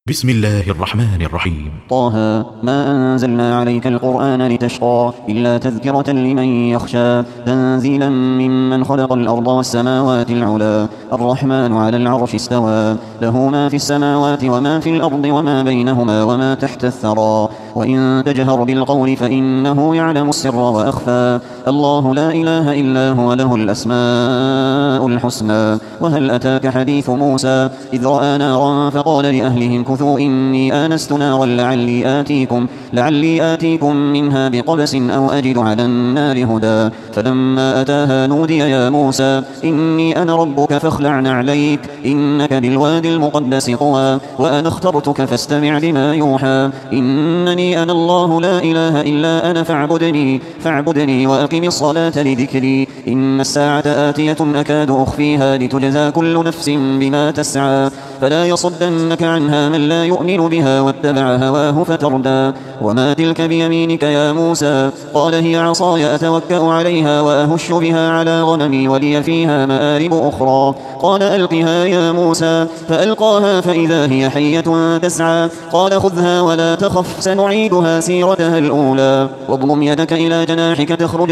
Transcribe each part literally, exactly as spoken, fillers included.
بسم الله الرحمن الرحيم. طه ما أنزلنا عليك القرآن لتشقى إلا تذكرة لمن يخشى تنزيلا ممن خلق الأرض والسماوات العلا الرحمن على العرش استوى له ما في السماوات وما في الأرض وما بينهما وما تحت الثرى وإن تجهر بالقول فإنه يعلم السر وأخفى الله لا إله إلا هو له الأسماء الحسنى. وهل أتاك حديث موسى إذ رأى نارا فقال لأهلهم كثوا إني آنست نارا لعلي آتيكم, لعلي آتيكم منها بقبس أو أجد على النار هدى فلما أتاها نودي يا موسى إني أنا ربك فاخلع نعليك إنك بالواد المقدس طوى وأنا اخترتك فاستمع لما يوحى إنني أنا الله لا إله إلا أنا فاعبدني, فاعبدني وأقم الصلاة لذكري إن الساعة آتية أكاد أخفيها لتجزى كل نفس بما تسعى فلا يصدنك عنها من لا يؤمن بها واتبع هواه فتردى. وما تلك بيمينك يا موسى قال هي عصاي أتوكأ عليها وأهش بها على غنمي ولي فيها مآرب أخرى قال ألقها يا موسى فألقاها فإذا هي حية تسعى قال خذها ولا تخف سنعيدها سيرتها الأولى واضمم يدك إلى جناحك تخرج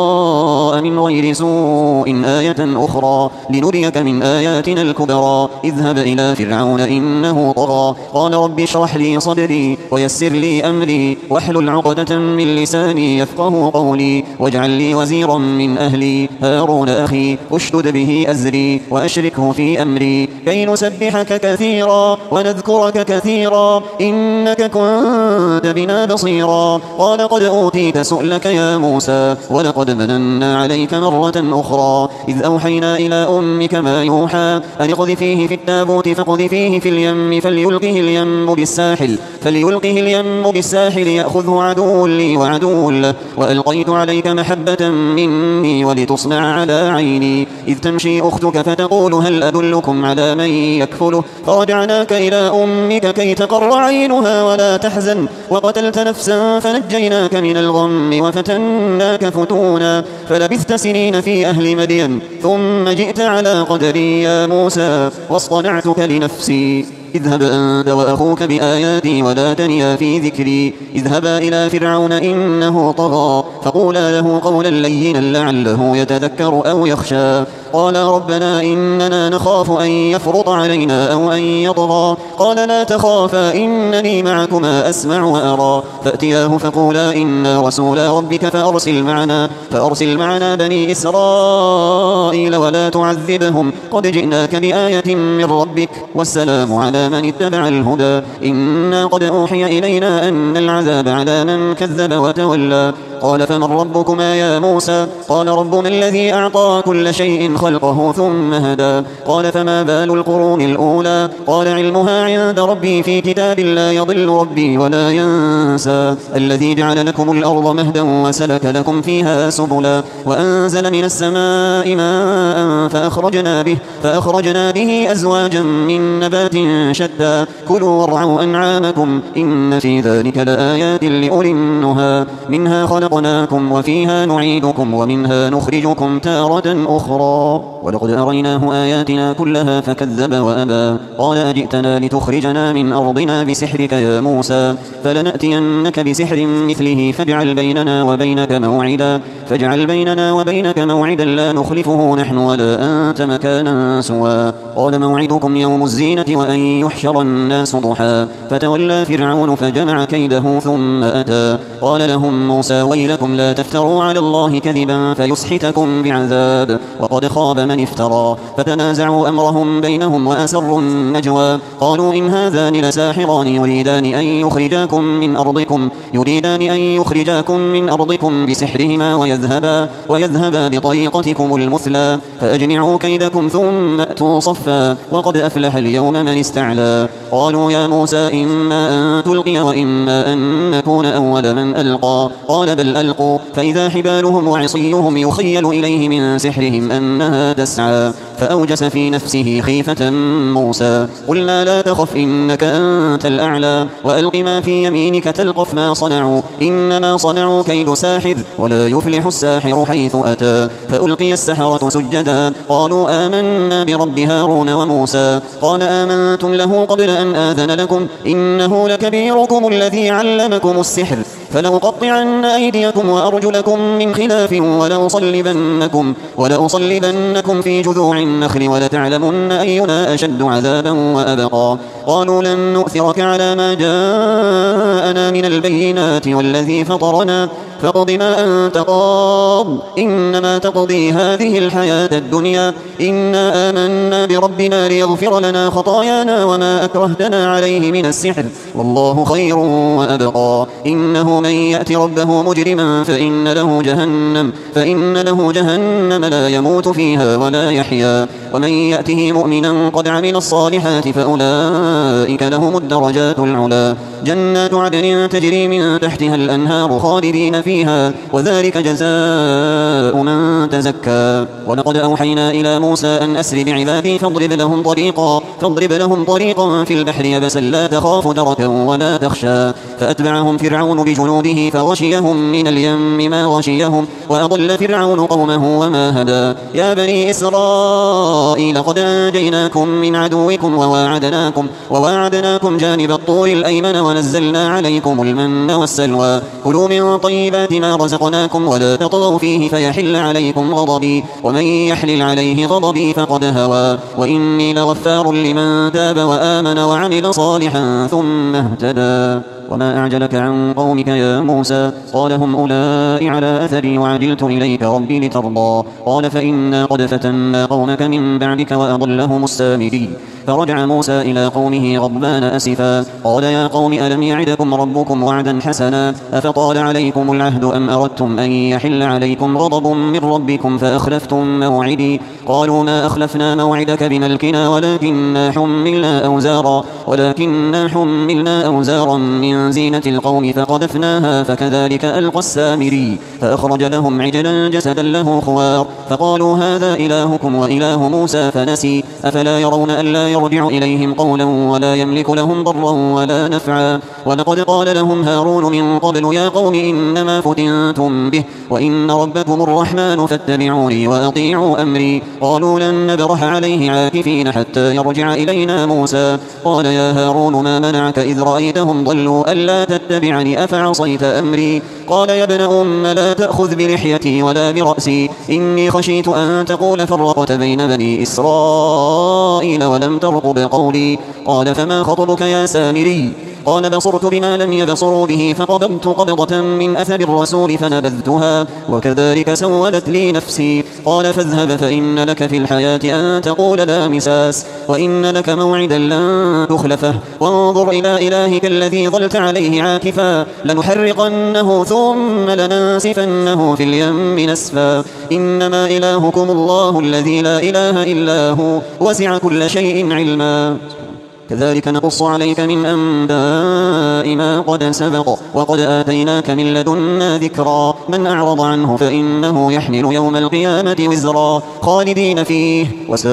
بيضاء من غير سوء آية أخرى لنريك من آياتنا الكبرى اذهب إلى فرعون إنه طغى قال رب اشرح لي صدري ويسر لي أمري واحلل عقدة من لساني يفقه قولي واجعل لي وزيرا من أهلي هارون أخي اشدد به أزري وأشركه في أمري كي نسبحك كثيرا ونذكرك كثيرا إنك كنت بنا بصيرا قال قد أوتيت سؤلك يا موسى ولقد مننا عليك مرة أخرى إذ أوحينا إلى أمك ما يوحى أن اقذفيه في التابوت فاقذفيه في اليم فليلقه اليم بالساحل فليلقه اليم بالساحل يأخذه عدو لي وعدو له وألقيت عليك محبة مني ولتصنع على عيني إذ تمشي أختك فتقول هل أدلكم على من يكفله فرجعناك إلى أمك كي تقر عينها ولا تحزن وقتلت نفسا فنجيناك من الغم وفتناك فتونا فلبثت سنين في أهل مدين ثم جئت على قدري يا موسى واصطنعتك لنفسي اذهب أنت وأخوك بآياتي ولا تنيا في ذكري اذهبا إلى فرعون إنه طغى فقولا له قولا لينا لعله يتذكر أو يخشى قال ربنا إننا نخاف أن يفرط علينا أو أن يطغى قال لا تخافا إنني معكما أسمع وأرى فأتياه فقولا إنا رسولا ربك فأرسل معنا, فأرسل معنا بني إسرائيل ولا تعذبهم قد جئناك بآية من ربك والسلام على من اتبع الهدى إنا قد أوحي إلينا أن العذاب على من كذب وتولى قال فمن ربكما يا موسى قال ربنا الذي أعطى كل شيء خلقه ثم هدى قال فما بال القرون الأولى قال علمها عند ربي في كتاب لا يضل ربي ولا ينسى الذي جعل لكم الأرض مهدا وسلك لكم فيها سبلا وأنزل من السماء ماء فأخرجنا به, فأخرجنا به أزواجا من نبات شتى كلوا وارعوا أنعامكم إن في ذلك لآيات لأولي النهى منها خلقناكم وفيها نعيدكم ومنها نخرجكم تارة أخرى ولقد أريناه آياتنا كلها فكذب وأبى قال أجئتنا لتخرجنا من أرضنا بسحرك يا موسى فلنأتينك بسحر مثله فاجعل بيننا وبينك موعدا فاجعل بيننا وبينك موعدا لا نخلفه نحن ولا أنت مكانا سوى قال موعدكم يوم الزينة وأن يحشر الناس ضحى فتولى فرعون فجمع كيده ثم أتى قال لهم موسى ويلكم لا تفتروا على الله كذبا فيسحتكم بعذاب وقد خاب من افترى فتنازعوا أمرهم بينهم وأسروا النجوى قالوا إن هذان لساحران يريدان أن يخرجاكم من أرضكم يريدان أن يخرجاكم من أرضكم بسحرهما ويذهبا, ويذهبا بطريقتكم المثلى فأجمعوا كيدكم ثم أتوا صفا وقد أفلح اليوم من استعلى قالوا يا موسى إما أن تلقي وإما أن نكون أول من ألقى قال بل بل ألقوا فإذا حبالهم وعصيهم يخيل إليه من سحرهم أنها تسعى فأوجس في نفسه خيفة موسى قلنا لا تخف إنك أنت الأعلى وألق ما في يمينك تلقف ما صنعوا إنما صنعوا كيد ساحر ولا يفلح الساحر حيث أتى فألقي السحرة سجدا قالوا آمنا برب هارون وموسى قال آمنتم له قبل أن آذن لكم إنه لكبيركم الذي علمكم السحر فلأقطعن أيديكم وأرجلكم من خلاف ولأصلبنكم, ولأصلبنكم في جذوع النخل ولتعلمن أينا أشد عذابا وأبقى قالوا لن نؤثرك على ما جاءنا من البينات والذي فطرنا فاقض ما أنت قاض إنما تقضي هذه الحياة الدنيا إنا آمنا بربنا ليغفر لنا خطايانا وما أكرهتنا عليه من السحر والله خير وأبقى إنه من يأت ربه مجرما فإن له جهنم فإن له جهنم لا يموت فيها ولا يحيا ومن يأته مؤمنا قد عمل الصالحات فأولئك لهم الدرجات العلا جنات عدن تجري من تحتها الأنهار خالدين فيها وذلك جزاء من تزكى ولقد أوحينا إلى موسى أن أسر بعبادي فاضرب لهم طريقا فاضرب لهم طريقا في البحر يبسا لا تخاف دركا ولا تخشى فأتبعهم فرعون بجنوده فغشيهم من اليم ما غشيهم وأضل فرعون قومه وما هدى يا بني إسرائيل قد أنجيناكم من عدوكم وواعدناكم, وواعدناكم جانب الطور الأيمن ونزلنا عليكم المن والسلوى كلوا من طيبات ما رزقناكم ولا تطغوا فيه فيحل عليكم غضبي ومن يحلل عليه غضبي فقد هوى وإني لغفار لمن تاب وآمن وعمل صالحا ثم اهتدى وما أعجلك عن قومك يا موسى قال هم أولئك على أثري وعجلت إليك ربي لترضى قال فإنا قد فتنا قومك من بعدك وأضلهم السامري فرجع موسى إلى قومه غضبان أسفا قال يا قوم ألم يعدكم ربكم وعدا حسنا أفطال عليكم العهد أم أردتم أن يحل عليكم غضب من ربكم فأخلفتم موعدي قالوا ما أخلفنا موعدك بملكنا ولكننا حملنا أوزارا ولكننا حملنا أوزارا من زينة القوم فقذفناها فكذلك ألقى السامري فأخرج لهم عجلا جسدا له خوار فقالوا هذا إلهكم وإله موسى فنسي أفلا يرون ألا يرجع إليهم قولا ولا يملك لهم ضرا ولا نفعا ولقد قال لهم هارون من قبل يا قوم إنما فتنتم به وإن ربكم الرحمن فاتبعوني وأطيعوا أمري قالوا لن نبرح عليه عاكفين حتى يرجع إلينا موسى قال يا هارون ما منعك إذ رأيتهم ضلوا ألا تتبعني أفعصيت أمري قال يا ابن أم لا تأخذ بلحيتي ولا برأسي إني خشيت أن تقول فرقت بين بني إسرائيل ولم ترقب قولي قال فما خطبك يا سامري قال بصرت بما لم يبصروا به فقبضت قبضة من أثر الرسول فنبذتها وكذلك سولت لي نفسي قال فاذهب فإن لك في الحياة أن تقول لا مساس وإن لك موعدا لن تخلفه وانظر إلى إلهك الذي ظلت عليه عاكفا لنحرقنه ثم لننسفنه في اليم نسفا إنما إلهكم الله الذي لا إله إلا هو وسع كل شيء علما كذلك نقص عليك من أنباء ما قد سبق وقد آتيناك من لدنا ذكرا من أعرض عنه فإنه يحمل يوم القيامة وزرا خالدين فيه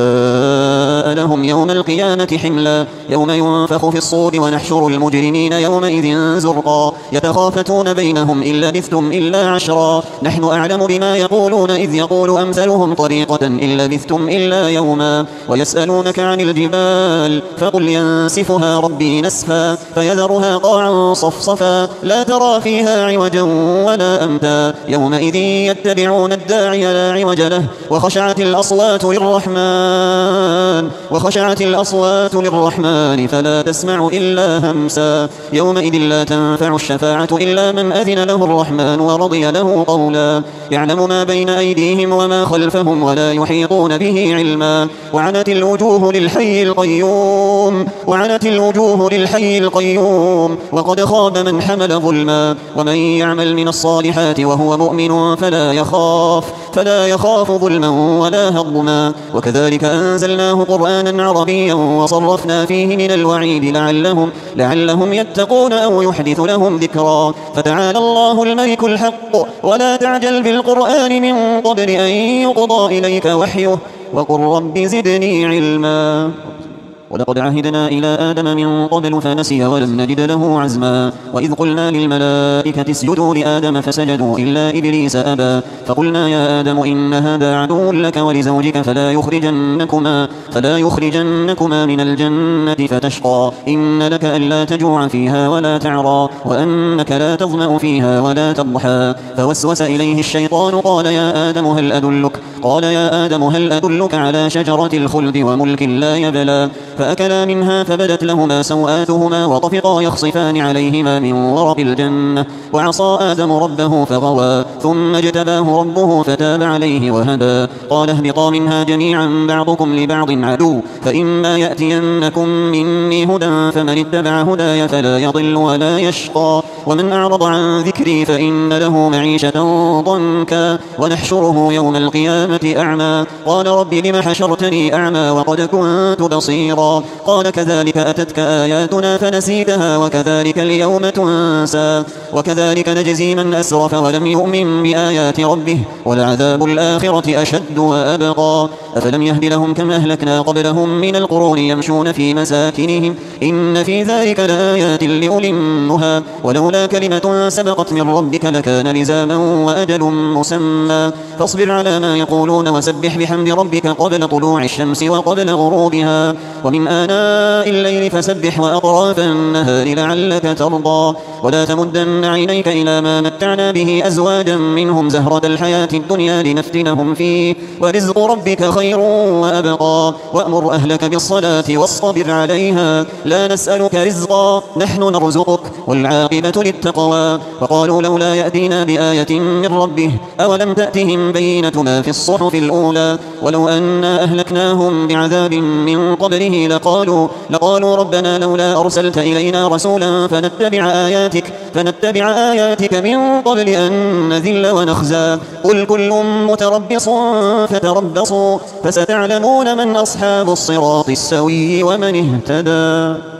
وساء لهم يوم القيامة حملا يوم ينفخ في الصور ونحشر المجرمين يومئذ زرقا يتخافتون بينهم إن لبثتم إلا عشرا نحن أعلم بما يقولون إذ يقول أمثلهم طريقة إن لبثتم إلا يوما ويسألونك عن الجبال فقل ينسفها ربي نسفا فيذرها قاعا صفصفا لا ترى فيها عوجا ولا أمتا يومئذ يتبعون الداعي لا عوج له وخشعت الأصوات للرحمن وخشعت الأصوات للرحمن فلا تسمع إلا همسا يومئذ لا تنفع الشفاعة إلا من أذن له الرحمن ورضي له قولا يعلم ما بين أيديهم وما خلفهم ولا يحيطون به علما وعنت الوجوه للحي القيوم وعنت الوجوه للحي القيوم وقد خاب من حمل ظلما ومن يعمل من الصالحات وهو مؤمن فلا يخاف فلا يخاف ظلما ولا هضما وكذلك أنزلناه قرآنا عربيا وصرفنا فيه من الوعيد لعلهم, لعلهم يتقون أو يحدث لهم ذكرا فتعالى الله الملك الحق ولا تعجل بالقرآن من قبل أن يقضى إليك وحيه وقل رب زدني علما ولقد عهدنا إلى آدم من قبل فنسي ولم نجد له عزما وإذ قلنا للملائكة اسجدوا لآدم فسجدوا إلا إبليس أبى فقلنا يا آدم إن هذا عدو لك ولزوجك فلا يخرجنكما, فلا يخرجنكما من الجنة فتشقى إن لك ألا تجوع فيها ولا تعرى وأنك لا تظمأ فيها ولا تضحى فوسوس إليه الشيطان قال يا آدم هل أدلك قال يا آدم هل أدلك على شجرة الخلد وملك لا يبلى فأكلا منها فبدت لهما سوآتهما وطفقا يخصفان عليهما من ورق الجنة وعصى آدم ربه فغوى ثم اجتباه ربه فتاب عليه وهدى قال اهبطا منها جميعا بعضكم لبعض عدو فإما يأتينكم مني هدى فمن اتبع هداي فلا يضل ولا يشقى ومن أعرض عن ذكري فإن له معيشة ضنكا ونحشره يوم القيامة أعمى قال رب لم حشرتني أعمى وقد كنت بصيرا قال كذلك أتتك آياتنا فنسيتها وكذلك اليوم تنسى وكذلك نجزي من أسرف ولم يؤمن بآيات ربه ولعذاب الآخرة أشد وأبقى أفلم يهد لهم كم أهلكنا قبلهم من القرون يمشون في مساكنهم إن في ذلك لآيات لأولي النهى ولولا كلمة سبقت من ربك لكان لزاما وأجل مسمى فاصبر على ما يقولون وسبح بحمد ربك قبل طلوع الشمس وقبل غروبها ومن آناء الليل فسبح وأطراف النهار لعلك ترضى ولا تمدن عينيك إلى ما متعنا به أزواجا منهم زهرة الحياة الدنيا لنفتنهم فيه ورزق ربك خير وأبقى وأمر أهلك بالصلاة واصطبر عليها لا نسألك رزقا نحن نرزقك والعاقبة للتقوى وقالوا لولا يأتينا بآية من ربه أولم تأتهم بينة ما في الصحف الأولى ولو أنا أهلكناهم بعذاب من قبله لقالوا, لقالوا ربنا لولا أرسلت إلينا رسولا فنتبع آياتك, فنتبع آياتك من قبل أن نذل ونخزى قل كل متربص فتربصوا فستعلمون من أصحاب الصراط السوي ومن اهتدى.